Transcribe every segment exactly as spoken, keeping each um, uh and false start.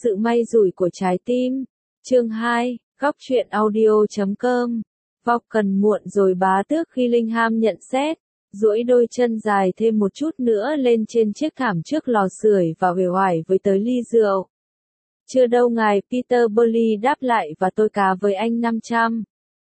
Sự may rủi của trái tim. Chương hai, góc truyện audio chấm com. Vulcan muộn rồi bá tước Gillingham nhận xét, duỗi đôi chân dài thêm một chút nữa lên trên chiếc thảm trước lò sưởi và uể oải với tới ly rượu. Chưa đâu ngài, Peter Burley đáp lại, và tôi cá với anh năm trăm.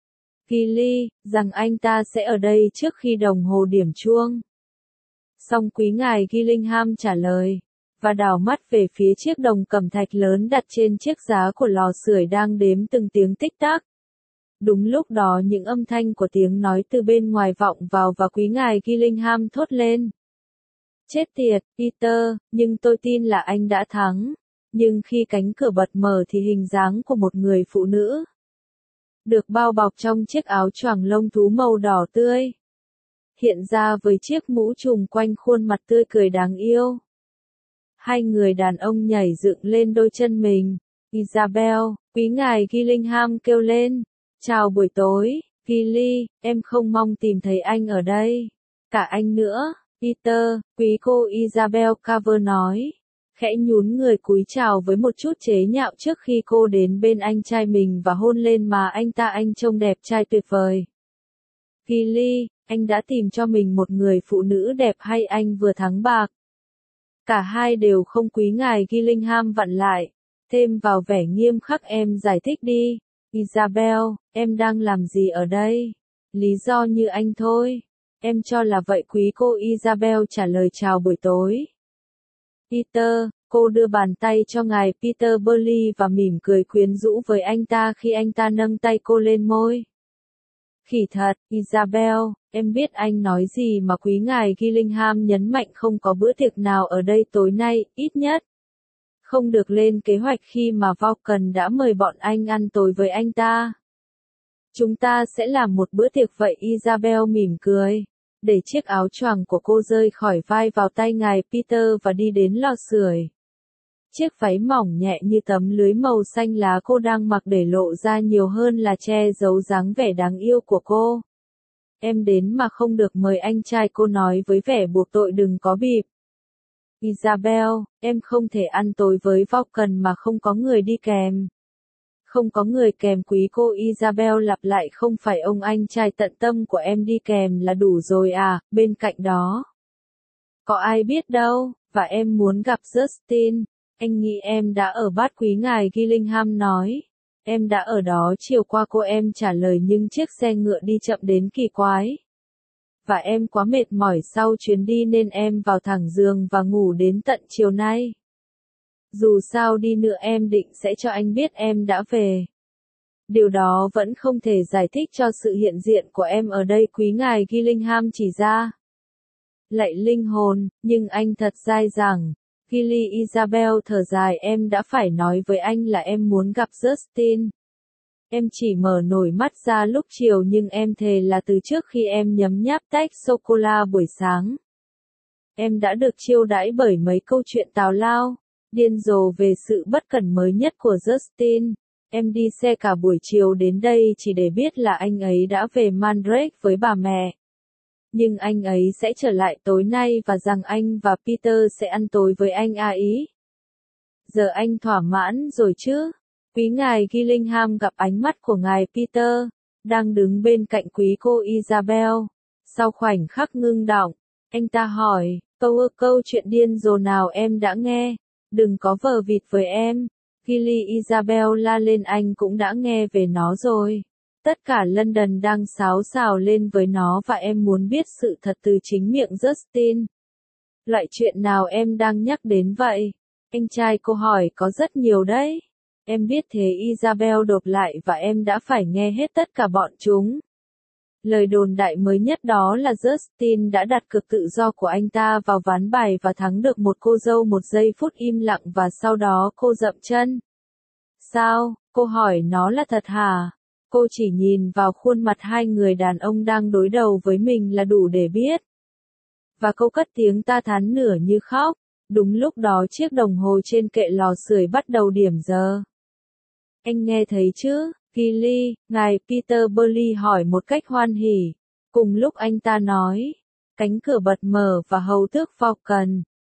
Gilly, rằng anh ta sẽ ở đây trước khi đồng hồ điểm chuông. Song quý ngài Gillingham trả lời, và đảo mắt về phía chiếc đồng cẩm thạch lớn đặt trên chiếc giá của lò sưởi đang đếm từng tiếng tích tắc. Đúng lúc đó những âm thanh của tiếng nói từ bên ngoài vọng vào và quý ngài Gillingham thốt lên. Chết tiệt, Peter, nhưng tôi tin là anh đã thắng. Nhưng khi cánh cửa bật mở thì hình dáng của một người phụ nữ, được bao bọc trong chiếc áo choàng lông thú màu đỏ tươi, hiện ra với chiếc mũ trùm quanh khuôn mặt tươi cười đáng yêu. Hai người đàn ông nhảy dựng lên đôi chân mình. Isabel, quý ngài Gillingham kêu lên. Chào buổi tối, Gilly, em không mong tìm thấy anh ở đây. Cả anh nữa, Peter, quý cô Isabel Carver nói, khẽ nhún người cúi chào với một chút chế nhạo trước khi cô đến bên anh trai mình và hôn lên má anh ta. Anh trông đẹp trai tuyệt vời. Gilly, anh đã tìm cho mình một người phụ nữ đẹp hay anh vừa thắng bạc? Cả hai đều không. Quý ngài Gillingham vặn lại, thêm vào vẻ nghiêm khắc. Em giải thích đi. Isabel, em đang làm gì ở đây? Lý do như anh thôi. Em cho là vậy. Quý cô Isabel trả lời. Chào buổi tối. Peter, cô đưa bàn tay cho ngài Peter Burley và mỉm cười quyến rũ với anh ta khi anh ta nâng tay cô lên môi. Khỉ thật, Isabel, em biết anh nói gì mà. Quý ngài Gillingham nhấn mạnh. Không có bữa tiệc nào ở đây tối nay, ít nhất không được lên kế hoạch khi mà Vulcan đã mời bọn anh ăn tối với anh ta. Chúng ta sẽ làm một bữa tiệc vậy. Isabel mỉm cười, để chiếc áo choàng của cô rơi khỏi vai vào tay ngài Peter và đi đến lò sưởi. Chiếc váy mỏng nhẹ như tấm lưới màu xanh lá cô đang mặc để lộ ra nhiều hơn là che giấu dáng vẻ đáng yêu của cô. Em đến mà không được mời anh trai, cô nói với vẻ buộc tội. Đừng có bịp. Isabel, em không thể ăn tối với Vulcan mà không có người đi kèm. Không có người kèm. Quý cô Isabel lặp lại. Không phải ông anh trai tận tâm của em đi kèm là đủ rồi à? Bên cạnh đó có ai biết đâu, và em muốn gặp Justin. Anh nghĩ em đã ở bát. Quý ngài Gillingham nói. Em đã ở đó chiều qua, cô em trả lời, nhưng chiếc xe ngựa đi chậm đến kỳ quái. Và em quá mệt mỏi sau chuyến đi nên em vào thẳng giường và ngủ đến tận chiều nay. Dù sao đi nữa em định sẽ cho anh biết em đã về. Điều đó vẫn không thể giải thích cho sự hiện diện của em ở đây. Quý ngài Gillingham chỉ ra. Lạy linh hồn, nhưng anh thật dai dẳng. Gilly. Isabel thở dài. Em đã phải nói với anh là em muốn gặp Justin. Em chỉ mở nổi mắt ra lúc chiều, nhưng em thề là từ trước khi em nhấm nháp tách sô-cô-la buổi sáng, em đã được chiêu đãi bởi mấy câu chuyện tào lao, điên rồ về sự bất cẩn mới nhất của Justin. Em đi xe cả buổi chiều đến đây chỉ để biết là anh ấy đã về Mandrake với bà mẹ. Nhưng anh ấy sẽ trở lại tối nay và rằng anh và Peter sẽ ăn tối với anh à ý. Giờ anh thỏa mãn rồi chứ? Quý ngài Gillingham gặp ánh mắt của ngài Peter, đang đứng bên cạnh quý cô Isabel. Sau khoảnh khắc ngưng đọng, anh ta hỏi, câu ơ câu chuyện điên rồ nào em đã nghe? Đừng có vờ vịt với em. Gilly. Isabel la lên. Anh cũng đã nghe về nó rồi. Tất cả London đang xáo xào lên với nó và em muốn biết sự thật từ chính miệng Justin. Loại chuyện nào em đang nhắc đến vậy? Anh trai cô hỏi. Có rất nhiều đấy. Em biết thế. Isabel đột lại. Và em đã phải nghe hết tất cả bọn chúng. Lời đồn đại mới nhất đó là Justin đã đặt cược tự do của anh ta vào ván bài và thắng được một cô dâu. Một giây phút im lặng và sau đó cô dậm chân. Sao? Cô hỏi. Nó là thật hả? Cô chỉ nhìn vào khuôn mặt hai người đàn ông đang đối đầu với mình là đủ để biết. Và cô cất tiếng ta thán nửa như khóc. Đúng lúc đó chiếc đồng hồ trên kệ lò sưởi bắt đầu điểm giờ. Anh nghe thấy chứ? Gilly. Ngài Peter Burley hỏi một cách hoan hỉ. Cùng lúc anh ta nói, cánh cửa bật mở và hầu tước Vulcan,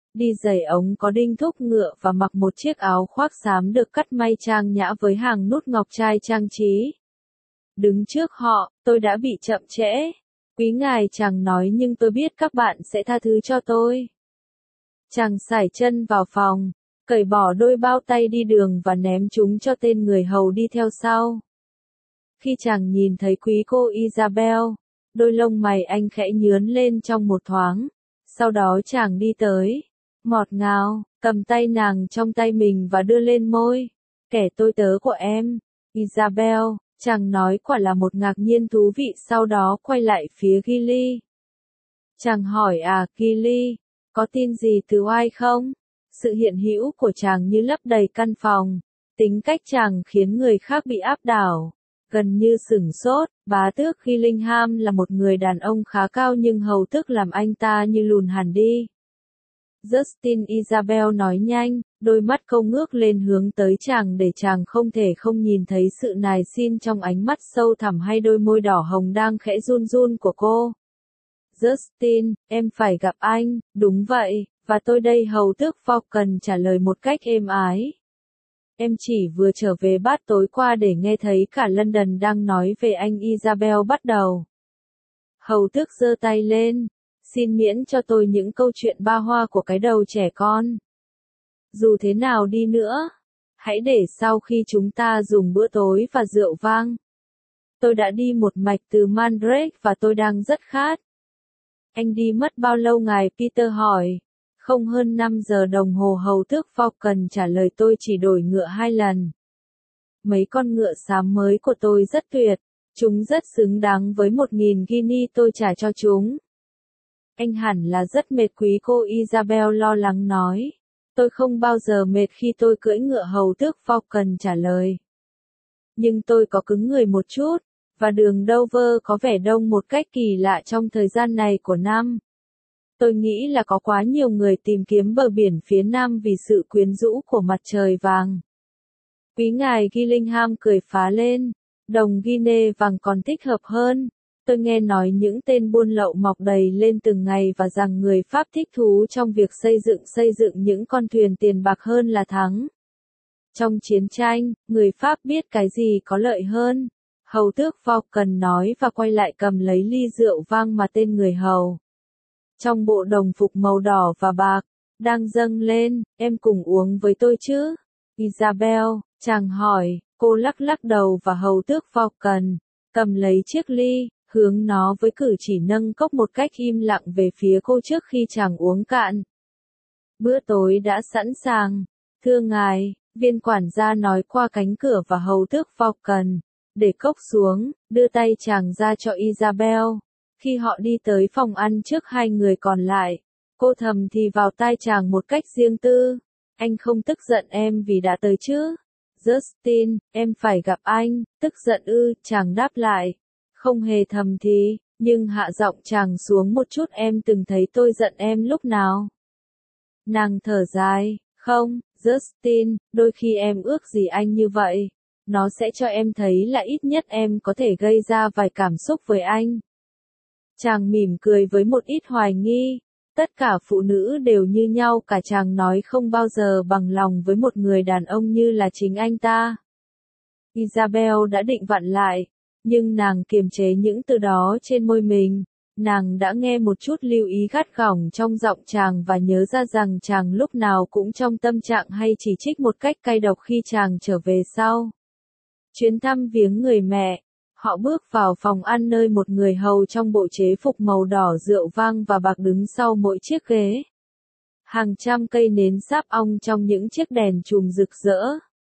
đi giày ống có đinh thúc ngựa và mặc một chiếc áo khoác xám được cắt may trang nhã với hàng nút ngọc trai trang trí. Đứng trước họ, tôi đã bị chậm trễ. Quý ngài, chàng nói, nhưng tôi biết các bạn sẽ tha thứ cho tôi. Chàng sải chân vào phòng, cởi bỏ đôi bao tay đi đường và ném chúng cho tên người hầu đi theo sau. Khi chàng nhìn thấy quý cô Isabel, đôi lông mày anh khẽ nhướn lên trong một thoáng. Sau đó chàng đi tới, ngọt ngào, cầm tay nàng trong tay mình và đưa lên môi. Kẻ tôi tớ của em, Isabel, chàng nói, quả là một ngạc nhiên thú vị. Sau đó quay lại phía Gilly. Chàng hỏi, à Gilly, có tin gì từ ai không? Sự hiện hữu của chàng như lấp đầy căn phòng. Tính cách chàng khiến người khác bị áp đảo. Gần như sửng sốt, bá tước Gillingham là một người đàn ông khá cao nhưng hầu tước làm anh ta như lùn hẳn đi. Justin, Isabel nói nhanh, đôi mắt câu ngước lên hướng tới chàng để chàng không thể không nhìn thấy sự nài xin trong ánh mắt sâu thẳm hay đôi môi đỏ hồng đang khẽ run run của cô. Justin, em phải gặp anh, đúng vậy, và tôi đây, hầu tước Falcon trả lời một cách êm ái. Em chỉ vừa trở về Bath tối qua để nghe thấy cả London đang nói về anh. Isabel bắt đầu. Hầu tước giơ tay lên. Xin miễn cho tôi những câu chuyện ba hoa của cái đầu trẻ con. Dù thế nào đi nữa, hãy để sau khi chúng ta dùng bữa tối và rượu vang. Tôi đã đi một mạch từ Mandrake và tôi đang rất khát. Anh đi mất bao lâu ngài? Peter hỏi. Không hơn năm giờ đồng hồ, hầu tước Falcon trả lời, tôi chỉ đổi ngựa hai lần. Mấy con ngựa xám mới của tôi rất tuyệt, chúng rất xứng đáng với một nghìn guinea tôi trả cho chúng. Anh hẳn là rất mệt, quý cô Isabel lo lắng nói. Tôi không bao giờ mệt khi tôi cưỡi ngựa, hầu tước Falcon trả lời. Nhưng tôi có cứng người một chút, và đường Dover có vẻ đông một cách kỳ lạ trong thời gian này của năm. Tôi nghĩ là có quá nhiều người tìm kiếm bờ biển phía nam vì sự quyến rũ của mặt trời vàng. Quý ngài Gillingham cười phá lên. Đồng Guinea vàng còn thích hợp hơn. Tôi nghe nói những tên buôn lậu mọc đầy lên từng ngày và rằng người Pháp thích thú trong việc xây dựng xây dựng những con thuyền tiền bạc hơn là thắng. Trong chiến tranh, người Pháp biết cái gì có lợi hơn. Hầu tước Falcon nói và quay lại cầm lấy ly rượu vang mà tên người hầu, trong bộ đồng phục màu đỏ và bạc, đang dâng lên. Em cùng uống với tôi chứ? Isabel, chàng hỏi. Cô lắc lắc đầu và hầu tước Falcon cầm lấy chiếc ly, hướng nó với cử chỉ nâng cốc một cách im lặng về phía cô trước khi chàng uống cạn. Bữa tối đã sẵn sàng. Thưa ngài, viên quản gia nói qua cánh cửa và hầu tước Falcon để cốc xuống, đưa tay chàng ra cho Isabel. Khi họ đi tới phòng ăn trước hai người còn lại, cô thầm thì vào tai chàng một cách riêng tư. Anh không tức giận em vì đã tới chứ? Justin, em phải gặp anh. Tức giận ư? Chàng đáp lại. Không hề thầm thì, nhưng hạ giọng chàng xuống một chút. Em từng thấy tôi giận em lúc nào? Nàng thở dài. Không, Justin, đôi khi em ước gì anh như vậy. Nó sẽ cho em thấy là ít nhất em có thể gây ra vài cảm xúc với anh. Chàng mỉm cười với một ít hoài nghi. Tất cả phụ nữ đều như nhau cả, chàng nói, không bao giờ bằng lòng với một người đàn ông như là chính anh ta. Isabel đã định vặn lại, nhưng nàng kiềm chế những từ đó trên môi mình. Nàng đã nghe một chút lưu ý gắt gỏng trong giọng chàng và nhớ ra rằng chàng lúc nào cũng trong tâm trạng hay chỉ trích một cách cay độc khi chàng trở về sau chuyến thăm viếng người mẹ. Họ bước vào phòng ăn nơi một người hầu trong bộ chế phục màu đỏ rượu vang và bạc đứng sau mỗi chiếc ghế. Hàng trăm cây nến sáp ong trong những chiếc đèn chùm rực rỡ,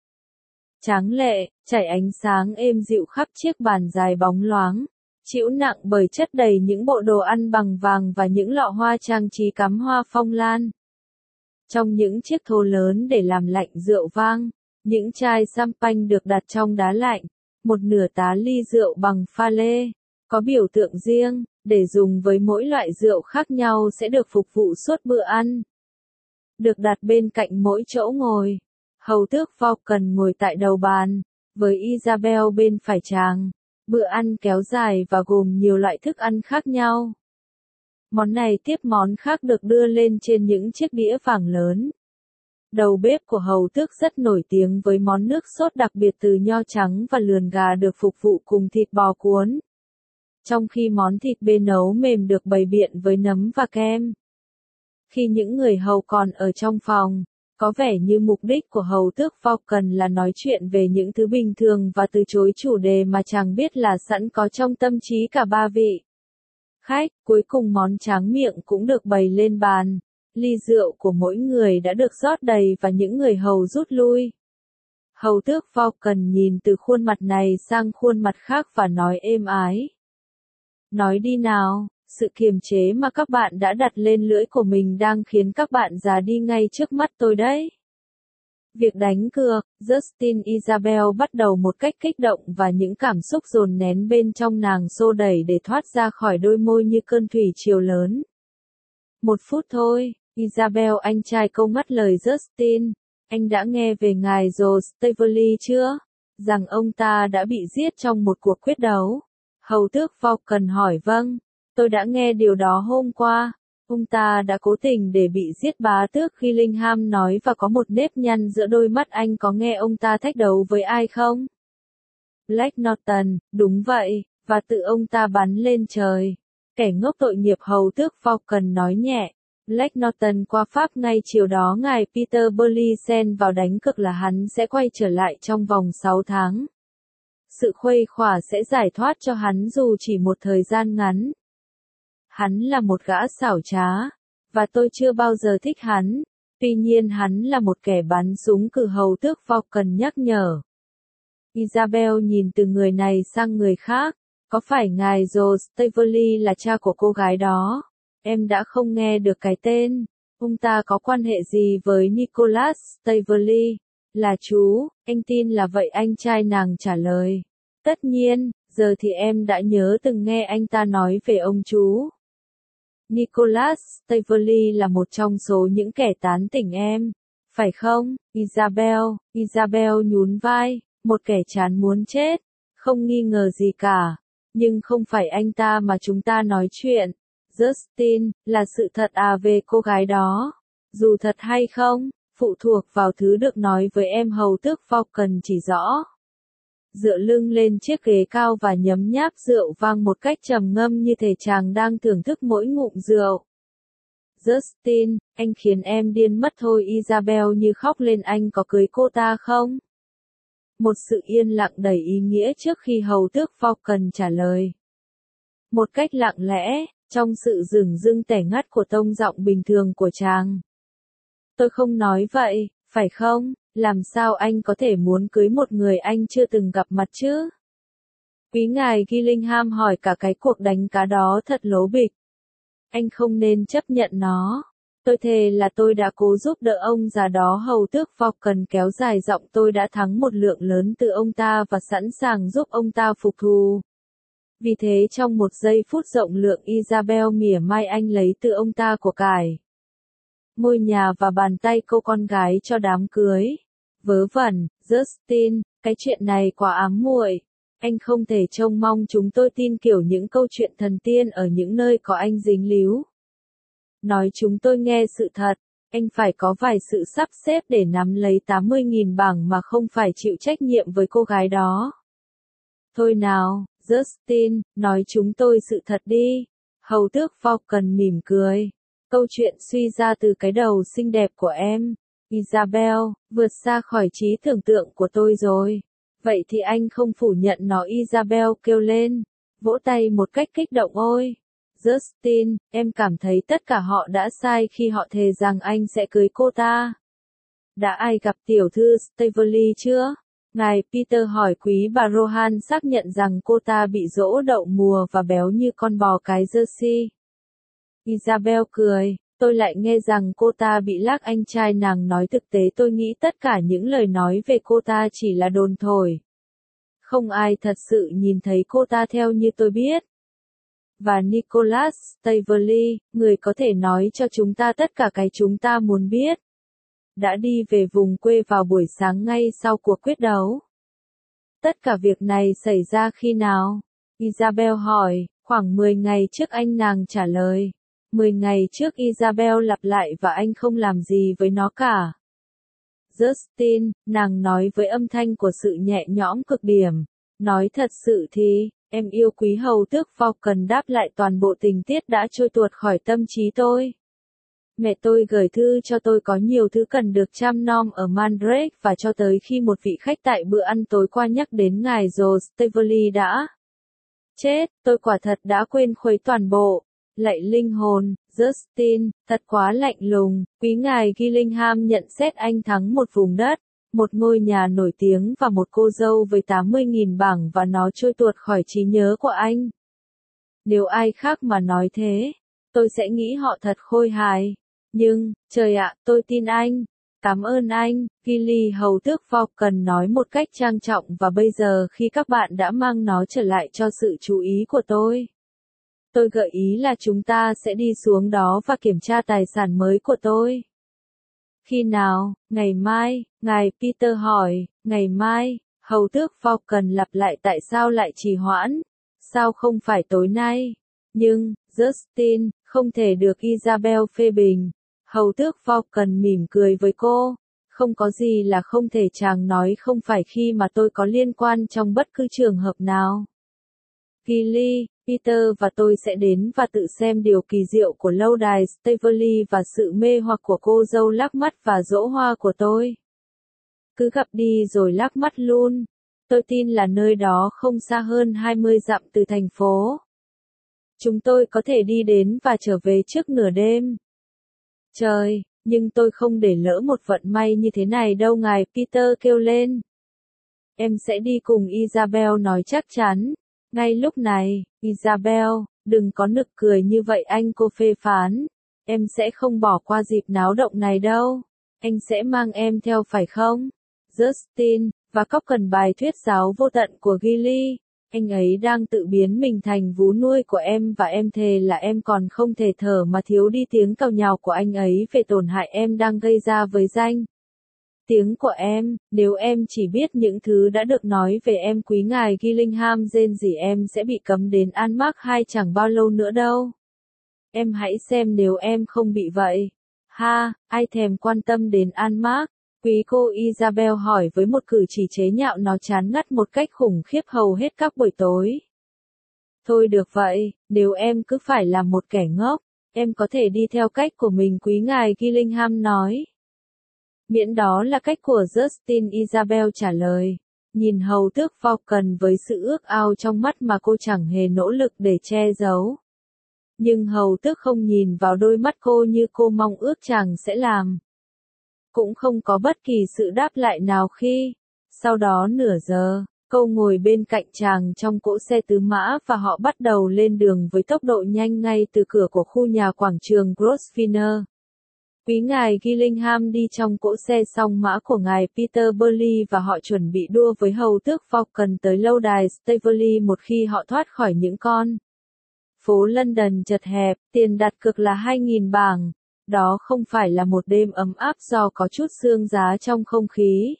tráng lệ, chảy ánh sáng êm dịu khắp chiếc bàn dài bóng loáng, chịu nặng bởi chất đầy những bộ đồ ăn bằng vàng và những lọ hoa trang trí cắm hoa phong lan. Trong những chiếc thố lớn để làm lạnh rượu vang, những chai champagne được đặt trong đá lạnh. Một nửa tá ly rượu bằng pha lê, có biểu tượng riêng, để dùng với mỗi loại rượu khác nhau sẽ được phục vụ suốt bữa ăn. Được đặt bên cạnh mỗi chỗ ngồi. Hầu tước Falcon ngồi tại đầu bàn, với Isabel bên phải chàng. Bữa ăn kéo dài và gồm nhiều loại thức ăn khác nhau. Món này tiếp món khác được đưa lên trên những chiếc đĩa vàng lớn. Đầu bếp của hầu tước rất nổi tiếng với món nước sốt đặc biệt từ nho trắng và lườn gà được phục vụ cùng thịt bò cuốn. Trong khi món thịt bê nấu mềm được bày biện với nấm và kem. Khi những người hầu còn ở trong phòng, có vẻ như mục đích của hầu tước Vulcan là nói chuyện về những thứ bình thường và từ chối chủ đề mà chàng biết là sẵn có trong tâm trí cả ba vị khách. Cuối cùng món tráng miệng cũng được bày lên bàn. Ly rượu của mỗi người đã được rót đầy và những người hầu rút lui. Hầu tước Vulcan nhìn từ khuôn mặt này sang khuôn mặt khác và nói êm ái. Nói đi nào, sự kiềm chế mà các bạn đã đặt lên lưỡi của mình đang khiến các bạn già đi ngay trước mắt tôi đấy. Việc đánh cược, Justin Isabel bắt đầu một cách kích động và những cảm xúc dồn nén bên trong nàng xô đẩy để thoát ra khỏi đôi môi như cơn thủy triều lớn. Một phút thôi, Isabel anh trai câu ngắt lời Justin. Anh đã nghe về ngài Joe Staveley chưa? Rằng ông ta đã bị giết trong một cuộc quyết đấu. Hầu tước Vulcan hỏi vâng. Tôi đã nghe điều đó hôm qua. Ông ta đã cố tình để bị giết bá tước khi Lingham nói và có một nếp nhăn giữa đôi mắt. Anh có nghe ông ta thách đấu với ai không? Black Norton, đúng vậy, và tự ông ta bắn lên trời. Kẻ ngốc tội nghiệp hầu tước Vulcan nói nhẹ. Black Norton qua Pháp ngay chiều đó ngài Peter Burley xen vào đánh cược là hắn sẽ quay trở lại trong vòng sáu tháng. Sự khuây khỏa sẽ giải thoát cho hắn dù chỉ một thời gian ngắn. Hắn là một gã xảo trá, và tôi chưa bao giờ thích hắn, tuy nhiên hắn là một kẻ bắn súng cử hầu tước Vulcan nhắc nhở. Isabel nhìn từ người này sang người khác, có phải ngài Joe Staveley là cha của cô gái đó? Em đã không nghe được cái tên. Ông ta có quan hệ gì với Nicholas Staveley? Là chú, anh tin là vậy anh trai nàng trả lời. Tất nhiên, giờ thì em đã nhớ từng nghe anh ta nói về ông chú. Nicholas Staveley là một trong số những kẻ tán tỉnh em, phải không, Isabel? Isabel nhún vai, một kẻ chán muốn chết, không nghi ngờ gì cả. Nhưng không phải anh ta mà chúng ta nói chuyện. Justin, là sự thật à về cô gái đó? Dù thật hay không, phụ thuộc vào thứ được nói với em hầu tước Vulcan chỉ rõ. Dựa lưng lên chiếc ghế cao và nhấm nháp rượu vang một cách trầm ngâm như thể chàng đang thưởng thức mỗi ngụm rượu. Justin, anh khiến em điên mất thôi. Isabel như khóc lên. Anh có cưới cô ta không? Một sự yên lặng đầy ý nghĩa trước khi hầu tước Vulcan trả lời. Một cách lặng lẽ, trong sự dửng dưng tẻ ngắt của tông giọng bình thường của chàng. Tôi không nói vậy, phải không? Làm sao anh có thể muốn cưới một người anh chưa từng gặp mặt chứ? Quý ngài Gillingham hỏi cả cái cuộc đánh cá đó thật lố bịch. Anh không nên chấp nhận nó. Tôi thề là tôi đã cố giúp đỡ ông già đó. Hầu tước Vulcan kéo dài giọng. Tôi đã thắng một lượng lớn từ ông ta và sẵn sàng giúp ông ta phục thù. Vì thế trong một giây phút rộng lượng Isabel mỉa mai anh lấy từ ông ta của cải. Ngôi nhà và bàn tay cô con gái cho đám cưới. Vớ vẩn, Justin, cái chuyện này quá ám muội. Anh không thể trông mong chúng tôi tin kiểu những câu chuyện thần tiên ở những nơi có anh dính líu. Nói chúng tôi nghe sự thật, anh phải có vài sự sắp xếp để nắm lấy tám mươi nghìn bảng mà không phải chịu trách nhiệm với cô gái đó. Thôi nào, Justin, nói chúng tôi sự thật đi. Hầu tước Vulcan mỉm cười. Câu chuyện suy ra từ cái đầu xinh đẹp của em, Isabel, vượt xa khỏi trí tưởng tượng của tôi rồi. Vậy thì anh không phủ nhận nó. Isabel kêu lên, vỗ tay một cách kích động. Ôi, Justin, em cảm thấy tất cả họ đã sai khi họ thề rằng anh sẽ cưới cô ta. Đã ai gặp tiểu thư Staveley chưa? Ngài Peter hỏi. Quý bà Rohan xác nhận rằng cô ta bị dỗ đậu mùa và béo như con bò cái Jersey. Isabel cười, tôi lại nghe rằng cô ta bị lác. Anh trai nàng nói. Thực tế tôi nghĩ tất cả những lời nói về cô ta chỉ là đồn thổi. Không ai thật sự nhìn thấy cô ta theo như tôi biết. Và Nicholas Staveley, người có thể nói cho chúng ta tất cả cái chúng ta muốn biết, đã đi về vùng quê vào buổi sáng ngay sau cuộc quyết đấu. Tất cả việc này xảy ra khi nào? Isabel hỏi. Khoảng mười ngày trước, anh nàng trả lời. Mười ngày trước Isabel lặp lại và anh không làm gì với nó cả. Justin, nàng nói với âm thanh của sự nhẹ nhõm cực điểm. Nói thật sự thì, em yêu quý hầu tước Falcon đáp lại toàn bộ tình tiết đã trôi tuột khỏi tâm trí tôi. Mẹ tôi gửi thư cho tôi có nhiều thứ cần được chăm nom ở Mandrake và cho tới khi một vị khách tại bữa ăn tối qua nhắc đến ngài Joe Staveley đã chết, tôi quả thật đã quên khuấy toàn bộ. Lạy linh hồn, Justin, thật quá lạnh lùng, quý ngài Gillingham nhận xét anh thắng một vùng đất, một ngôi nhà nổi tiếng và một cô dâu với tám mươi nghìn bảng và nó trôi tuột khỏi trí nhớ của anh. Nếu ai khác mà nói thế, tôi sẽ nghĩ họ thật khôi hài. Nhưng, trời ạ, tôi tin anh. Cảm ơn anh, Gilly hầu tước Falcon nói một cách trang trọng và bây giờ khi các bạn đã mang nó trở lại cho sự chú ý của tôi. Tôi gợi ý là chúng ta sẽ đi xuống đó và kiểm tra tài sản mới của tôi. Khi nào? Ngày mai, ngài Peter hỏi, ngày mai, hầu tước Falcon lặp lại tại sao lại trì hoãn, sao không phải tối nay, nhưng, Justin, không thể được Isabel phê bình. Hầu tước Falcon mỉm cười với cô, không có gì là không thể chàng nói không phải khi mà tôi có liên quan trong bất cứ trường hợp nào. Gilly, Peter và tôi sẽ đến và tự xem điều kỳ diệu của lâu đài Staveley và sự mê hoặc của cô dâu lắc mắt và dỗ hoa của tôi. Cứ gặp đi rồi lắc mắt luôn. Tôi tin là nơi đó không xa hơn hai mươi dặm từ thành phố. Chúng tôi có thể đi đến và trở về trước nửa đêm. Trời, nhưng tôi không để lỡ một vận may như thế này đâu, ngài Peter kêu lên. Em sẽ đi cùng Isabel nói chắc chắn. Ngay lúc này, Isabel, đừng có nực cười như vậy anh, cô phê phán. Em sẽ không bỏ qua dịp náo động này đâu. Anh sẽ mang em theo phải không? Justin, và cóc cần bài thuyết giáo vô tận của Gilly. Anh ấy đang tự biến mình thành vú nuôi của em và em thề là em còn không thể thở mà thiếu đi tiếng càu nhàu của anh ấy về tổn hại em đang gây ra với danh tiếng của em. Nếu em chỉ biết những thứ đã được nói về em quý ngài Gillingham rên rỉ, em sẽ bị cấm đến Anmark hai chẳng bao lâu nữa đâu. Em hãy xem nếu em không bị vậy. Ha, ai thèm quan tâm đến Anmark? Quý cô Isabel hỏi với một cử chỉ chế nhạo nó chán ngắt một cách khủng khiếp hầu hết các buổi tối. Thôi được vậy, nếu em cứ phải là một kẻ ngốc, em có thể đi theo cách của mình, quý ngài Gillingham nói. Miễn đó là cách của Justin, Isabel trả lời. Nhìn hầu tước Falcon với sự ước ao trong mắt mà cô chẳng hề nỗ lực để che giấu. Nhưng hầu tước không nhìn vào đôi mắt cô như cô mong ước chàng sẽ làm. Cũng không có bất kỳ sự đáp lại nào khi, sau đó nửa giờ, cô ngồi bên cạnh chàng trong cỗ xe tứ mã và họ bắt đầu lên đường với tốc độ nhanh ngay từ cửa của khu nhà quảng trường Grosvenor. Quý ngài Gillingham đi trong cỗ xe song mã của ngài Peter Burley và họ chuẩn bị đua với hầu tước Falcon tới lâu đài Staveley một khi họ thoát khỏi những con phố London chật hẹp. Tiền đặt cược là hai nghìn bảng. Đó không phải là một đêm ấm áp do có chút sương giá trong không khí.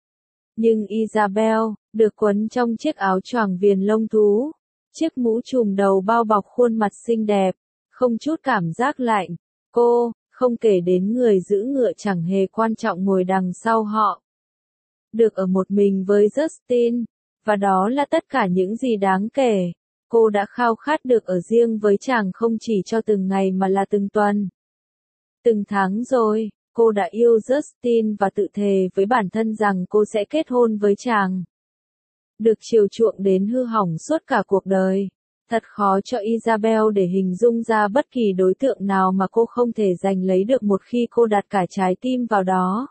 Nhưng Isabel, được quấn trong chiếc áo choàng viền lông thú, chiếc mũ trùm đầu bao bọc khuôn mặt xinh đẹp, không chút cảm giác lạnh, cô, không kể đến người giữ ngựa chẳng hề quan trọng ngồi đằng sau họ. Được ở một mình với Justin, và đó là tất cả những gì đáng kể. Cô đã khao khát được ở riêng với chàng không chỉ cho từng ngày mà là từng tuần. Từng tháng rồi, cô đã yêu Justin và tự thề với bản thân rằng cô sẽ kết hôn với chàng. Được chiều chuộng đến hư hỏng suốt cả cuộc đời. Thật khó cho Isabel để hình dung ra bất kỳ đối tượng nào mà cô không thể giành lấy được một khi cô đặt cả trái tim vào đó.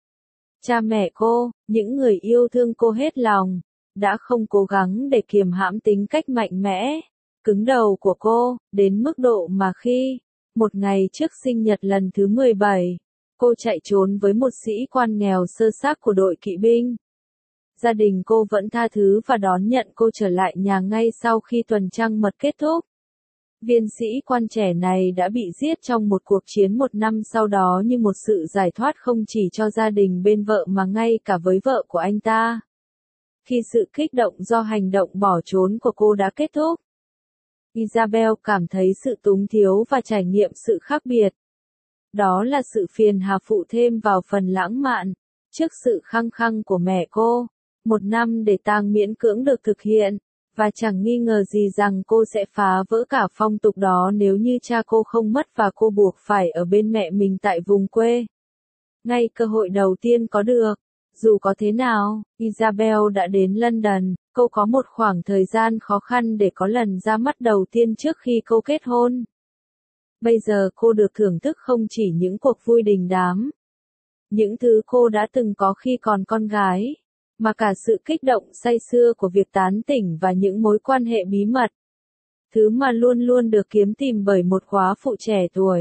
Cha mẹ cô, những người yêu thương cô hết lòng, đã không cố gắng để kiềm hãm tính cách mạnh mẽ, cứng đầu của cô, đến mức độ mà khi, một ngày trước sinh nhật lần thứ mười bảy, cô chạy trốn với một sĩ quan nghèo sơ xác của đội kỵ binh. Gia đình cô vẫn tha thứ và đón nhận cô trở lại nhà ngay sau khi tuần trăng mật kết thúc. Viên sĩ quan trẻ này đã bị giết trong một cuộc chiến một năm sau đó như một sự giải thoát không chỉ cho gia đình bên vợ mà ngay cả với vợ của anh ta. Khi sự kích động do hành động bỏ trốn của cô đã kết thúc, Isabel cảm thấy sự túng thiếu và trải nghiệm sự khác biệt. Đó là sự phiền hà phụ thêm vào phần lãng mạn. Trước sự khăng khăng của mẹ cô, một năm để tang miễn cưỡng được thực hiện, và chẳng nghi ngờ gì rằng cô sẽ phá vỡ cả phong tục đó nếu như cha cô không mất và cô buộc phải ở bên mẹ mình tại vùng quê. Ngay cơ hội đầu tiên có được. Dù có thế nào, Isabel đã đến London, cô có một khoảng thời gian khó khăn để có lần ra mắt đầu tiên trước khi cô kết hôn. Bây giờ cô được thưởng thức không chỉ những cuộc vui đình đám, những thứ cô đã từng có khi còn con gái, mà cả sự kích động say sưa của việc tán tỉnh và những mối quan hệ bí mật. Thứ mà luôn luôn được kiếm tìm bởi một góa phụ trẻ tuổi.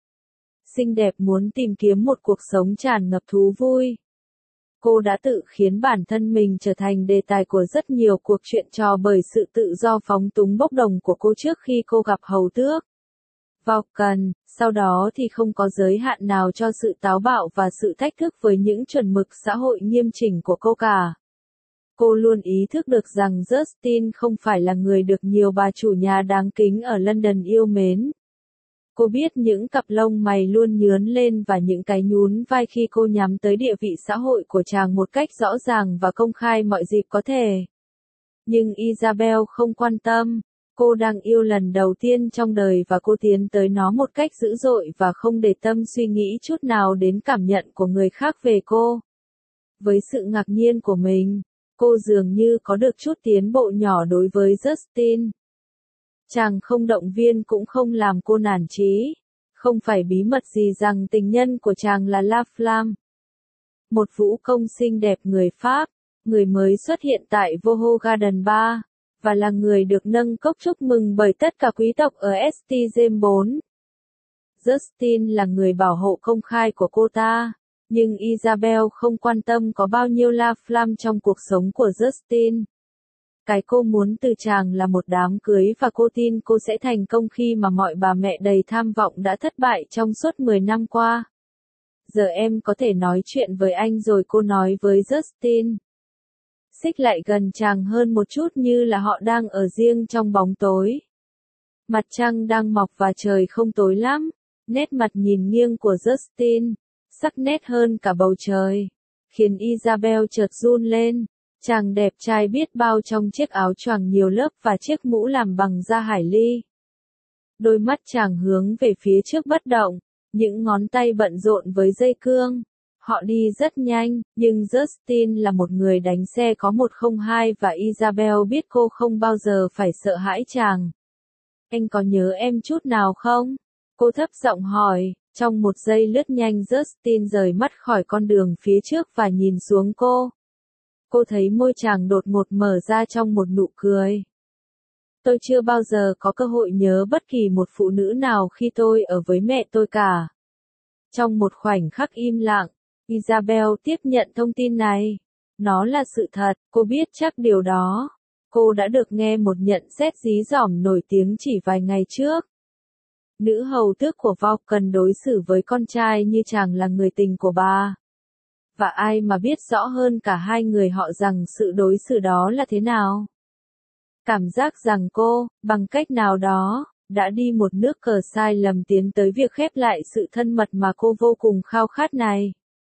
Xinh đẹp muốn tìm kiếm một cuộc sống tràn ngập thú vui. Cô đã tự khiến bản thân mình trở thành đề tài của rất nhiều cuộc chuyện trò bởi sự tự do phóng túng bốc đồng của cô trước khi cô gặp hầu tước Vulcan, sau đó thì không có giới hạn nào cho sự táo bạo và sự thách thức với những chuẩn mực xã hội nghiêm chỉnh của cô cả. Cô luôn ý thức được rằng Justin không phải là người được nhiều bà chủ nhà đáng kính ở London yêu mến. Cô biết những cặp lông mày luôn nhướn lên và những cái nhún vai khi cô nhắm tới địa vị xã hội của chàng một cách rõ ràng và công khai mọi dịp có thể. Nhưng Isabel không quan tâm. Cô đang yêu lần đầu tiên trong đời và cô tiến tới nó một cách dữ dội và không để tâm suy nghĩ chút nào đến cảm nhận của người khác về cô. Với sự ngạc nhiên của mình, cô dường như có được chút tiến bộ nhỏ đối với Justin. Chàng không động viên cũng không làm cô nản chí. Không phải bí mật gì rằng tình nhân của chàng là La Flamme. Một vũ công xinh đẹp người Pháp, người mới xuất hiện tại Soho Garden Bar, và là người được nâng cốc chúc mừng bởi tất cả quý tộc ở ét tê James bốn. Justin là người bảo hộ công khai của cô ta, nhưng Isabel không quan tâm có bao nhiêu La Flamme trong cuộc sống của Justin. Cái cô muốn từ chàng là một đám cưới và cô tin cô sẽ thành công khi mà mọi bà mẹ đầy tham vọng đã thất bại trong suốt mười năm qua. Giờ em có thể nói chuyện với anh rồi, cô nói với Justin. Xích lại gần chàng hơn một chút như là họ đang ở riêng trong bóng tối. Mặt trăng đang mọc và trời không tối lắm. Nét mặt nhìn nghiêng của Justin, sắc nét hơn cả bầu trời, khiến Isabel chợt run lên. Chàng đẹp trai biết bao trong chiếc áo choàng nhiều lớp và chiếc mũ làm bằng da hải ly. Đôi mắt chàng hướng về phía trước bất động, những ngón tay bận rộn với dây cương. Họ đi rất nhanh, nhưng Justin là một người đánh xe có một không hai và Isabel biết cô không bao giờ phải sợ hãi chàng. Anh có nhớ em chút nào không? Cô thấp giọng hỏi. Trong một giây lướt nhanh Justin rời mắt khỏi con đường phía trước và nhìn xuống cô. Cô thấy môi chàng đột ngột mở ra trong một nụ cười. Tôi chưa bao giờ có cơ hội nhớ bất kỳ một phụ nữ nào khi tôi ở với mẹ tôi cả. Trong một khoảnh khắc im lặng, Isabel tiếp nhận thông tin này. Nó là sự thật, cô biết chắc điều đó. Cô đã được nghe một nhận xét dí dỏm nổi tiếng chỉ vài ngày trước. Nữ hầu tước của Vulcan đối xử với con trai như chàng là người tình của bà. Và ai mà biết rõ hơn cả hai người họ rằng sự đối xử đó là thế nào. Cảm giác rằng cô, bằng cách nào đó, đã đi một nước cờ sai lầm tiến tới việc khép lại sự thân mật mà cô vô cùng khao khát này.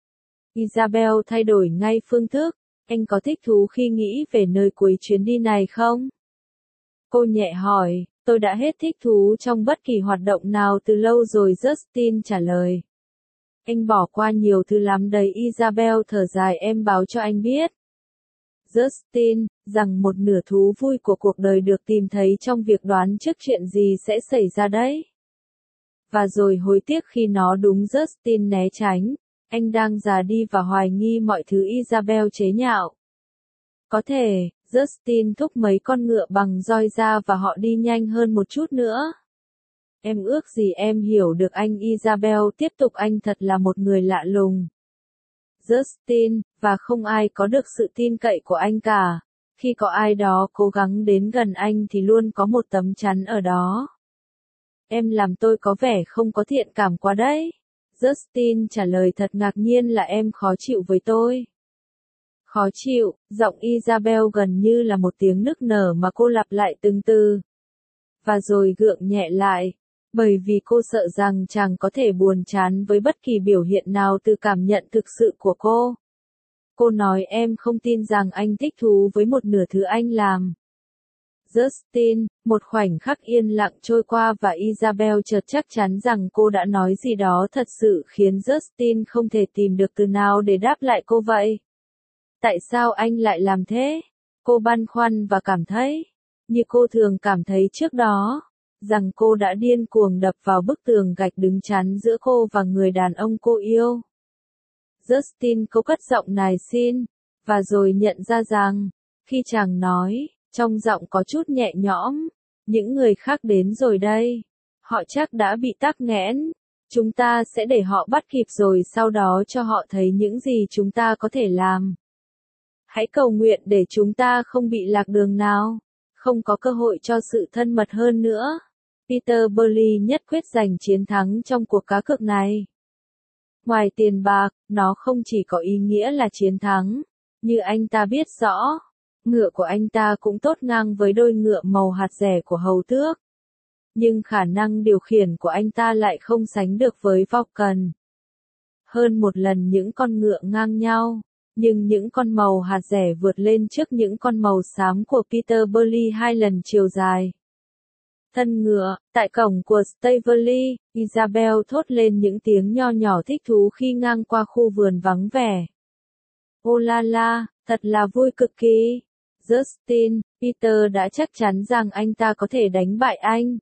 Isabel thay đổi ngay phương thức. Anh có thích thú khi nghĩ về nơi cuối chuyến đi này không? Cô nhẹ hỏi. Tôi đã hết thích thú trong bất kỳ hoạt động nào từ lâu rồi, Justin trả lời. Anh bỏ qua nhiều thứ lắm đấy, Isabel thở dài. Em báo cho anh biết, Justin, rằng một nửa thú vui của cuộc đời được tìm thấy trong việc đoán trước chuyện gì sẽ xảy ra đấy. Và rồi hối tiếc khi nó đúng. Justin né tránh. Anh đang già đi và hoài nghi mọi thứ, Isabel chế nhạo. Có thể, Justin thúc mấy con ngựa bằng roi ra và họ đi nhanh hơn một chút nữa. Em ước gì em hiểu được anh, Isabel tiếp tục. Anh thật là một người lạ lùng, Justin, và không ai có được sự tin cậy của anh cả. Khi có ai đó cố gắng đến gần anh thì luôn có một tấm chắn ở đó. Em làm tôi có vẻ không có thiện cảm quá đấy. Justin trả lời thật ngạc nhiên là em khó chịu với tôi. Khó chịu, giọng Isabel gần như là một tiếng nức nở mà cô lặp lại từng từ. và rồi gượng nhẹ lại, bởi vì cô sợ rằng chàng có thể buồn chán với bất kỳ biểu hiện nào từ cảm nhận thực sự của cô. Cô nói em không tin rằng anh thích thú với một nửa thứ anh làm. Justin, một khoảnh khắc yên lặng trôi qua và Isabel chợt chắc chắn rằng cô đã nói gì đó thật sự khiến Justin không thể tìm được từ nào để đáp lại cô vậy. Tại sao anh lại làm thế? Cô băn khoăn và cảm thấy, như cô thường cảm thấy trước đó, rằng cô đã điên cuồng đập vào bức tường gạch đứng chắn giữa cô và người đàn ông cô yêu. Justin cố cất giọng nài xin, và rồi nhận ra rằng, khi chàng nói, trong giọng có chút nhẹ nhõm, những người khác đến rồi đây. Họ chắc đã bị tắc nghẽn. Chúng ta sẽ để họ bắt kịp rồi sau đó cho họ thấy những gì chúng ta có thể làm. Hãy cầu nguyện để chúng ta không bị lạc đường nào. Không có cơ hội cho sự thân mật hơn nữa. Peter Burley nhất quyết giành chiến thắng trong cuộc cá cược này. Ngoài tiền bạc, nó không chỉ có ý nghĩa là chiến thắng. Như anh ta biết rõ, ngựa của anh ta cũng tốt ngang với đôi ngựa màu hạt rẻ của hầu tước. Nhưng khả năng điều khiển của anh ta lại không sánh được với Vulcan. Hơn một lần những con ngựa ngang nhau, nhưng những con màu hạt rẻ vượt lên trước những con màu xám của Peter Burley hai lần chiều dài. Thân ngựa, tại cổng của Staveley, Isabel thốt lên những tiếng nho nhỏ thích thú khi ngang qua khu vườn vắng vẻ. Ô la la, thật là vui cực kỳ. Justin, Peter đã chắc chắn rằng anh ta có thể đánh bại anh.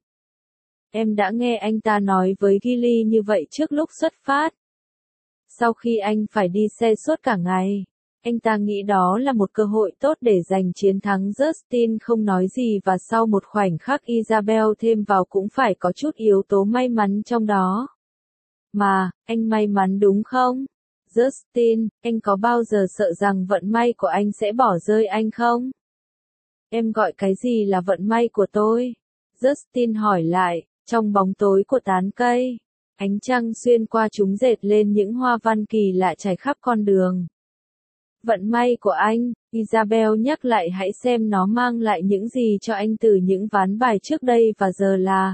Em đã nghe anh ta nói với Gilly như vậy trước lúc xuất phát. Sau khi anh phải đi xe suốt cả ngày, anh ta nghĩ đó là một cơ hội tốt để giành chiến thắng. Justin không nói gì và sau một khoảnh khắc Isabel thêm vào cũng phải có chút yếu tố may mắn trong đó. Mà, anh may mắn đúng không? Justin, anh có bao giờ sợ rằng vận may của anh sẽ bỏ rơi anh không? Em gọi cái gì là vận may của tôi? Justin hỏi lại, trong bóng tối của tán cây. Ánh trăng xuyên qua chúng dệt lên những hoa văn kỳ lạ trải khắp con đường. Vận may của anh, Isabel nhắc lại hãy xem nó mang lại những gì cho anh từ những ván bài trước đây và giờ là.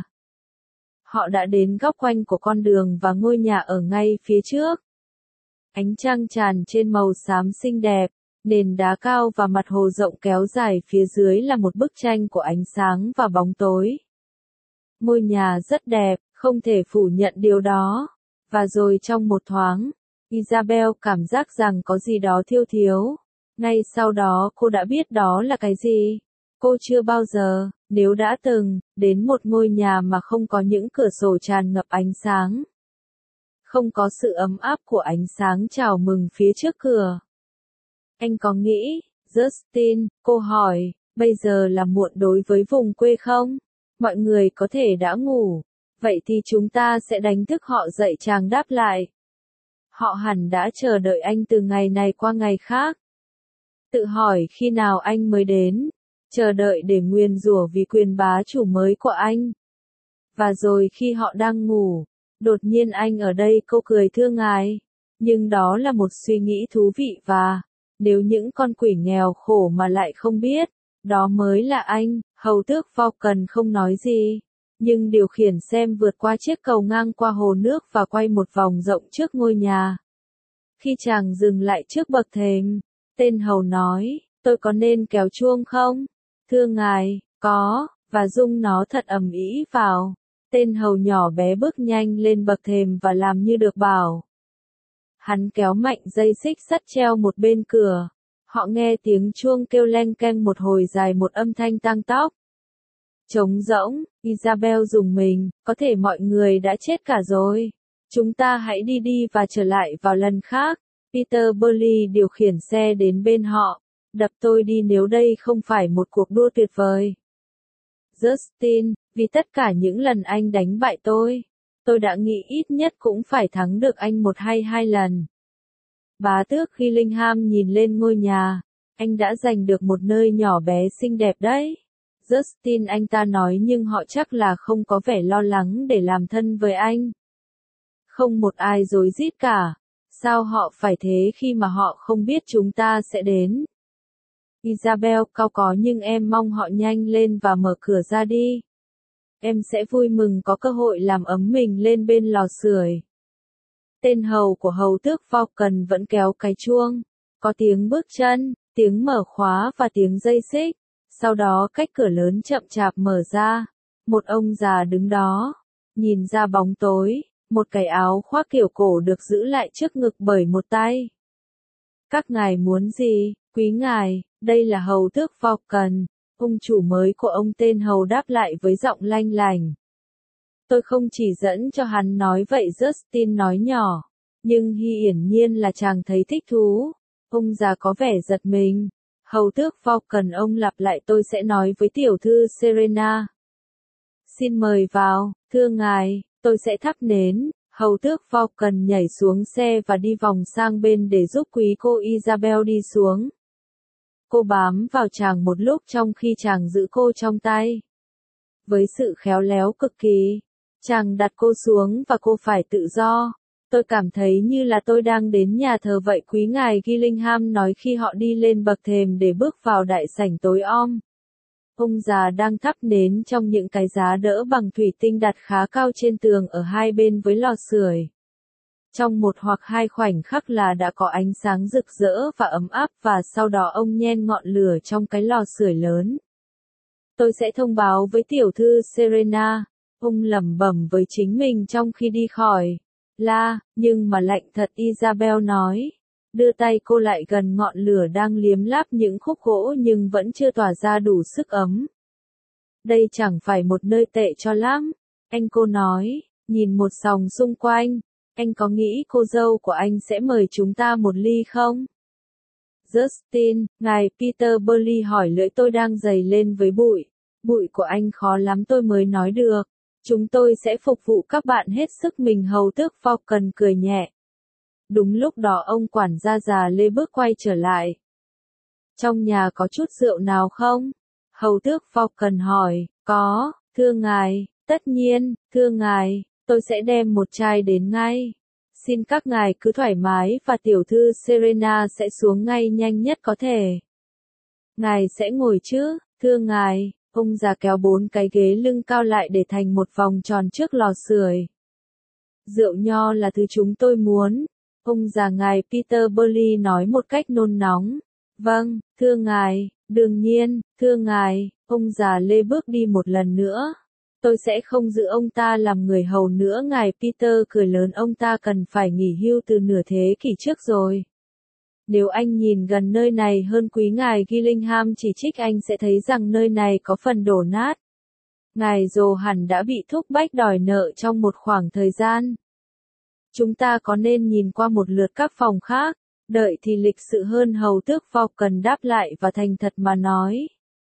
Họ đã đến góc quanh của con đường và ngôi nhà ở ngay phía trước. Ánh trăng tràn trên màu xám xinh đẹp, nền đá cao và mặt hồ rộng kéo dài phía dưới là một bức tranh của ánh sáng và bóng tối. Ngôi nhà rất đẹp, không thể phủ nhận điều đó. Và rồi trong một thoáng, Isabel cảm giác rằng có gì đó thiêu thiếu. Ngay sau đó cô đã biết đó là cái gì. Cô chưa bao giờ, nếu đã từng, đến một ngôi nhà mà không có những cửa sổ tràn ngập ánh sáng. Không có sự ấm áp của ánh sáng chào mừng phía trước cửa. Anh có nghĩ, Justin, cô hỏi, bây giờ là muộn đối với vùng quê không? Mọi người có thể đã ngủ. Vậy thì chúng ta sẽ đánh thức họ dậy, chàng đáp lại. Họ hẳn đã chờ đợi anh từ ngày này qua ngày khác. Tự hỏi khi nào anh mới đến. Chờ đợi để nguyền rủa vì quyền bá chủ mới của anh. Và rồi khi họ đang ngủ, đột nhiên anh ở đây, cô cười thưa ngài. Nhưng đó là một suy nghĩ thú vị và, nếu những con quỷ nghèo khổ mà lại không biết, đó mới là anh. Hầu tước Vulcan không nói gì, nhưng điều khiển xem vượt qua chiếc cầu ngang qua hồ nước và quay một vòng rộng trước ngôi nhà. Khi chàng dừng lại trước bậc thềm, tên hầu nói, tôi có nên kéo chuông không? Thưa ngài, có, và rung nó thật ầm ĩ vào. Tên hầu nhỏ bé bước nhanh lên bậc thềm và làm như được bảo. Hắn kéo mạnh dây xích sắt treo một bên cửa. Họ nghe tiếng chuông kêu leng keng một hồi dài, một âm thanh tang tóc. Trống rỗng, Isabel dùng mình, có thể mọi người đã chết cả rồi. Chúng ta hãy đi đi và trở lại vào lần khác. Peter Burley điều khiển xe đến bên họ. Đập tôi đi nếu đây không phải một cuộc đua tuyệt vời. Justin, vì tất cả những lần anh đánh bại tôi, tôi đã nghĩ ít nhất cũng phải thắng được anh một hay hai lần. Bá tước Gillingham nhìn lên ngôi nhà. Anh đã giành được một nơi nhỏ bé xinh đẹp đấy. Justin, anh ta nói, nhưng họ chắc là không có vẻ lo lắng để làm thân với anh. Không một ai rối rít cả. Sao họ phải thế khi mà họ không biết chúng ta sẽ đến? Isabel cau có, nhưng em mong họ nhanh lên và mở cửa ra đi. em sẽ vui mừng có cơ hội làm ấm mình lên bên lò sưởi. Tên hầu của hầu tước Falcon vẫn kéo cái chuông. Có tiếng bước chân, tiếng mở khóa và tiếng dây xích. Sau đó cách cửa lớn chậm chạp mở ra. Một ông già đứng đó. Nhìn ra bóng tối, một cái áo khoác kiểu cổ được giữ lại trước ngực bởi một tay. Các ngài muốn gì, quý ngài, đây là hầu tước Falcon. Ông chủ mới của ông tên hầu đáp lại với giọng lanh lành. Tôi không chỉ dẫn cho hắn nói vậy, Justin nói nhỏ. Nhưng hiển nhiên là chàng thấy thích thú. Ông già có vẻ giật mình. Hầu tước Falcon, ông lặp lại, tôi sẽ nói với tiểu thư Serena. Xin mời vào, thưa ngài, tôi sẽ thắp nến. Hầu tước Falcon nhảy xuống xe và đi vòng sang bên để giúp quý cô Isabel đi xuống. Cô bám vào chàng một lúc trong khi chàng giữ cô trong tay. Với sự khéo léo cực kỳ, chàng đặt cô xuống và cô phải tự do. Tôi cảm thấy như là tôi đang đến nhà thờ vậy, quý ngài Gillingham nói khi họ đi lên bậc thềm để bước vào đại sảnh tối om. Ông già đang thắp nến trong những cái giá đỡ bằng thủy tinh đặt khá cao trên tường ở hai bên với lò sưởi. Trong một hoặc hai khoảnh khắc là đã có ánh sáng rực rỡ và ấm áp, và sau đó ông nhen ngọn lửa trong cái lò sưởi lớn. Tôi sẽ thông báo với tiểu thư Serena, ông lẩm bẩm với chính mình trong khi đi khỏi. La, nhưng mà lạnh thật, Isabel nói. Đưa tay cô lại gần ngọn lửa đang liếm láp những khúc gỗ nhưng vẫn chưa tỏa ra đủ sức ấm. Đây chẳng phải một nơi tệ cho lắm, anh, cô nói, nhìn một sòng xung quanh. Anh có nghĩ cô dâu của anh sẽ mời chúng ta một ly không? Justin, ngài Peter Burley hỏi, lưỡi tôi đang dày lên với bụi. Bụi của anh khó lắm tôi mới nói được. Chúng tôi sẽ phục vụ các bạn hết sức mình, hầu tước Falcon cười nhẹ. Đúng lúc đó ông quản gia già lê bước quay trở lại. Trong nhà có chút rượu nào không? Hầu tước Falcon hỏi. Có, thưa ngài, tất nhiên, thưa ngài, tôi sẽ đem một chai đến ngay. Xin các ngài cứ thoải mái và tiểu thư Serena sẽ xuống ngay nhanh nhất có thể. Ngài sẽ ngồi chứ, thưa ngài. Ông già kéo bốn cái ghế lưng cao lại để thành một vòng tròn trước lò sưởi. Rượu nho là thứ chúng tôi muốn. Ông già ngài Peter Burley nói một cách nôn nóng. Vâng, thưa ngài, đương nhiên, thưa ngài. Ông già lê bước đi một lần nữa. Tôi sẽ không giữ ông ta làm người hầu nữa, ngài Peter cười lớn, ông ta cần phải nghỉ hưu từ nửa thế kỷ trước rồi. Nếu anh nhìn gần nơi này hơn, quý ngài Gillingham chỉ trích, anh sẽ thấy rằng nơi này có phần đổ nát. Ngài Dồ hẳn đã bị thúc bách đòi nợ trong một khoảng thời gian. Chúng ta có nên nhìn qua một lượt các phòng khác, đợi thì lịch sự hơn, hầu tước Falcon đáp lại và thành thật mà nói.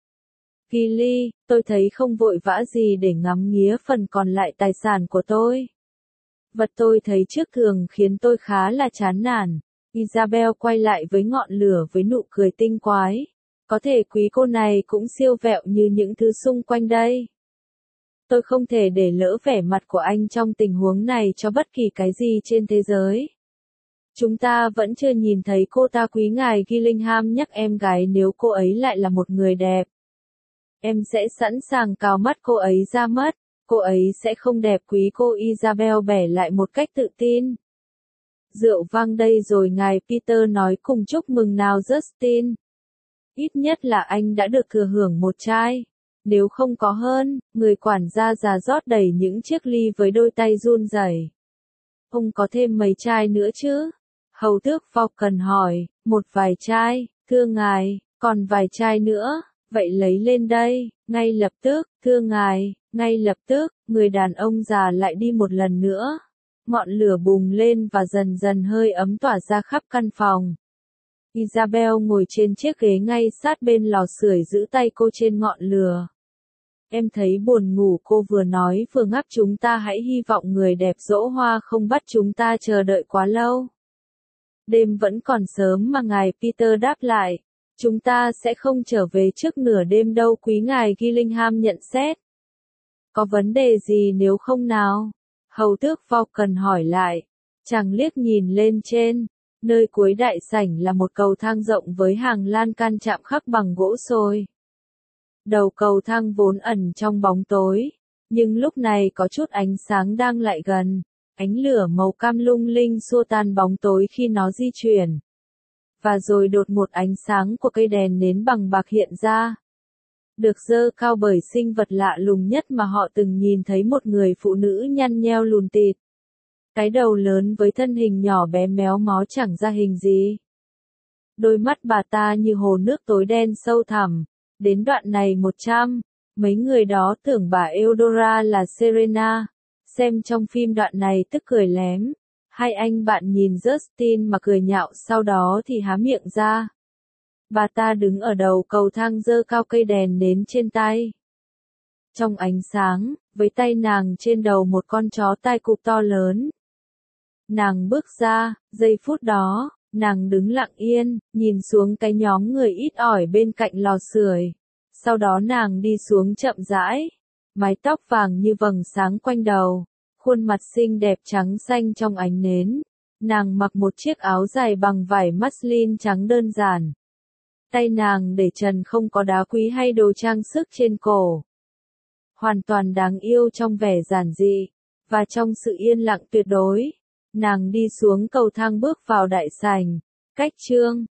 Gilly, tôi thấy không vội vã gì để ngắm nghía phần còn lại tài sản của tôi. Vật tôi thấy trước thường khiến tôi khá là chán nản. Isabel quay lại với ngọn lửa với nụ cười tinh quái. Có thể quý cô này cũng siêu vẹo như những thứ xung quanh đây. Tôi không thể để lỡ vẻ mặt của anh trong tình huống này cho bất kỳ cái gì trên thế giới. Chúng ta vẫn chưa nhìn thấy cô ta, quý ngài Gillingham nhắc em gái, nếu cô ấy lại là một người đẹp. Em sẽ sẵn sàng cào mắt cô ấy ra mất. Cô ấy sẽ không đẹp, quý cô Isabel bẻ lại một cách tự tin. Rượu vang đây rồi, ngài Peter nói, cùng chúc mừng nào Justin. Ít nhất là anh đã được thừa hưởng một chai. Nếu không có hơn, người quản gia già rót đầy những chiếc ly với đôi tay run rẩy. Ông có thêm mấy chai nữa chứ? Hầu tước Falcon hỏi. Một vài chai, thưa ngài, còn vài chai nữa. Vậy lấy lên đây, ngay lập tức, thưa ngài, ngay lập tức. Người đàn ông già lại đi một lần nữa. Ngọn lửa bùng lên và dần dần hơi ấm tỏa ra khắp căn phòng. Isabel ngồi trên chiếc ghế ngay sát bên lò sưởi, giữ tay cô trên ngọn lửa. Em thấy buồn ngủ, cô vừa nói vừa ngáp, chúng ta hãy hy vọng người đẹp dỗ hoa không bắt chúng ta chờ đợi quá lâu. Đêm vẫn còn sớm mà, ngài Peter đáp lại. Chúng ta sẽ không trở về trước nửa đêm đâu, quý ngài Gillingham nhận xét. Có vấn đề gì nếu không nào? Hầu tước Falcon hỏi lại. Chàng liếc nhìn lên trên. Nơi cuối đại sảnh là một cầu thang rộng với hàng lan can chạm khắc bằng gỗ sồi. Đầu cầu thang vốn ẩn trong bóng tối. Nhưng lúc này có chút ánh sáng đang lại gần, ánh lửa màu cam lung linh xua tan bóng tối khi nó di chuyển. Và rồi đột một ánh sáng của cây đèn nến bằng bạc hiện ra. Được dơ cao bởi sinh vật lạ lùng nhất mà họ từng nhìn thấy, một người phụ nữ nhăn nheo lùn tịt. Cái đầu lớn với thân hình nhỏ bé méo mó chẳng ra hình gì. Đôi mắt bà ta như hồ nước tối đen sâu thẳm. Đến đoạn này một trăm, mấy người đó tưởng bà Eudora là Serena. Xem trong phim đoạn này tức cười lém. Hai anh bạn nhìn Justin mà cười nhạo, sau đó thì há miệng ra. Bà ta đứng ở đầu cầu thang giơ cao cây đèn nến trên tay. Trong ánh sáng, với tay nàng trên đầu một con chó tai cụp to lớn. Nàng bước ra, giây phút đó, nàng đứng lặng yên, nhìn xuống cái nhóm người ít ỏi bên cạnh lò sưởi. Sau đó nàng đi xuống chậm rãi, mái tóc vàng như vầng sáng quanh đầu, khuôn mặt xinh đẹp trắng xanh trong ánh nến. Nàng mặc một chiếc áo dài bằng vải muslin trắng đơn giản. Tay nàng để trần, không có đá quý hay đồ trang sức trên cổ. Hoàn toàn đáng yêu trong vẻ giản dị, và trong sự yên lặng tuyệt đối. Nàng đi xuống cầu thang bước vào đại sảnh. Cách chương